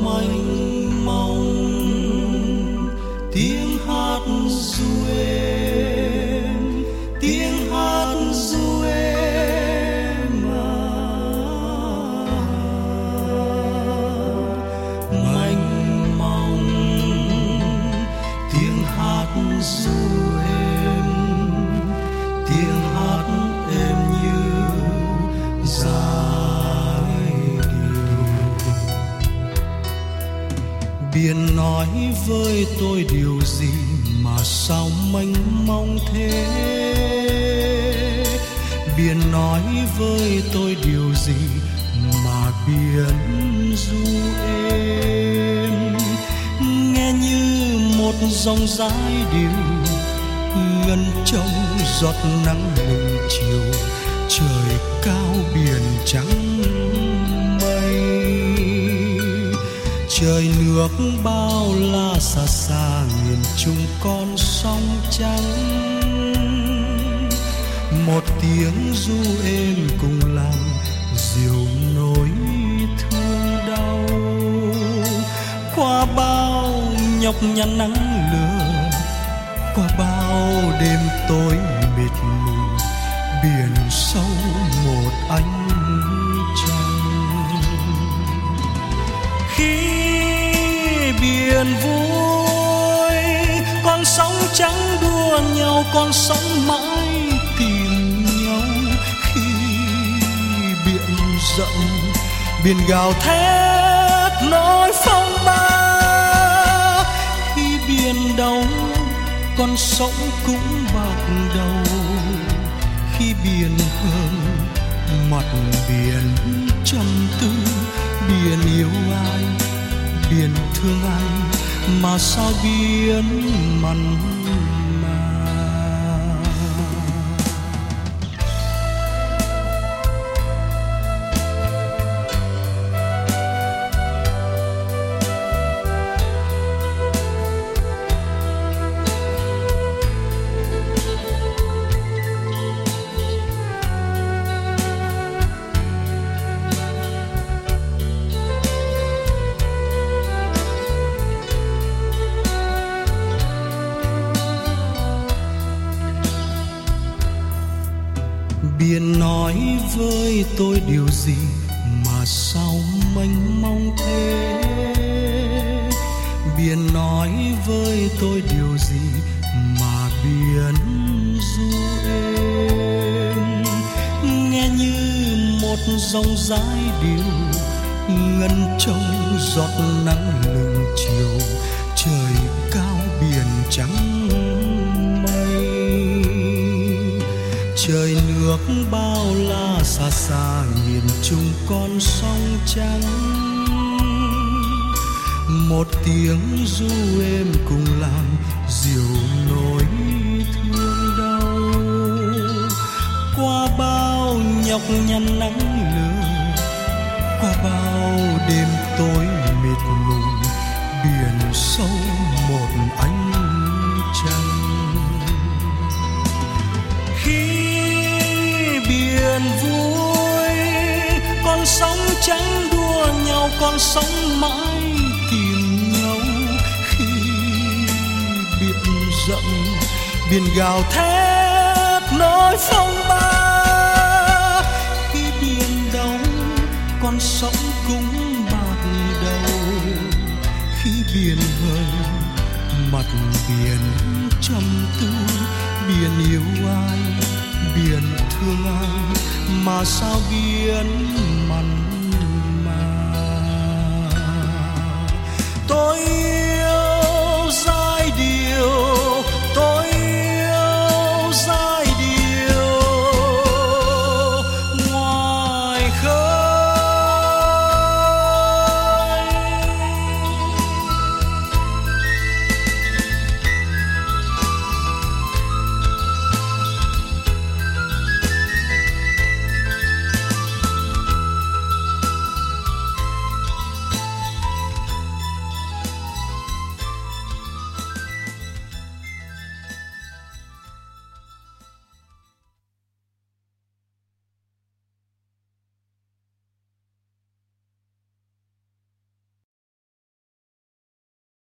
mênh mông, tiếng hát ru êm, tiếng hát ru êm mênh mông, tiếng hát ru êm, tiếng hát êm như giai điệu. Biển nói với tôi điều gì mà sao mênh mông thế? Biển nói với tôi điều gì mà biển ru êm, nghe như một dòng giai điệu ngân trong giọt nắng lừng chiều. Trời cao biển trắng mây, trời nước bao la xa xa nghìn trùng con sông trắng. Một tiếng ru êm cùng làm dịu nỗi thương đau. Qua bao nhọc nhằn nắng lửa, qua bao đêm tối mịt mùng, biển sâu một ánh trăng. Khi biển vui, con sóng trắng đua nhau, con sóng mãi tìm nhau. Khi biển giận, biển gào thét nỗi phong ba. Khi biển đau, con sóng cũng bạc đầu. Khi biển hơn, mặt biển trầm tư. Biển yêu ai, biển thương ai, mà sao biển mặn mà. Biển nói với tôi điều gì mà sao mênh mông thế? Biển nói với tôi điều gì mà biển ru êm, nghe như một dòng giai điệu ngân trong giọt nắng lừng chiều. Trời cao biển trắng mây, trời nước bao la xa xa nghìn trùng con sông trắng. Một tiếng ru êm cùng làm dịu nỗi thương đau. Qua bao nhọc nhằn nắng lửa, qua bao đêm tối mịt mùng, biển sâu một ánh trăng. Khi biển vui, con sóng trắng đua nhau, con sóng mãi tìm nhau. Khi biển giận, biển gào thét nỗi phong ba. Khi biển đau, con sóng cũng bạc đầu. Khi biển hơn, mặt biển trầm tư. Biển yêu ai, biển thương ai, mà sao biển mặn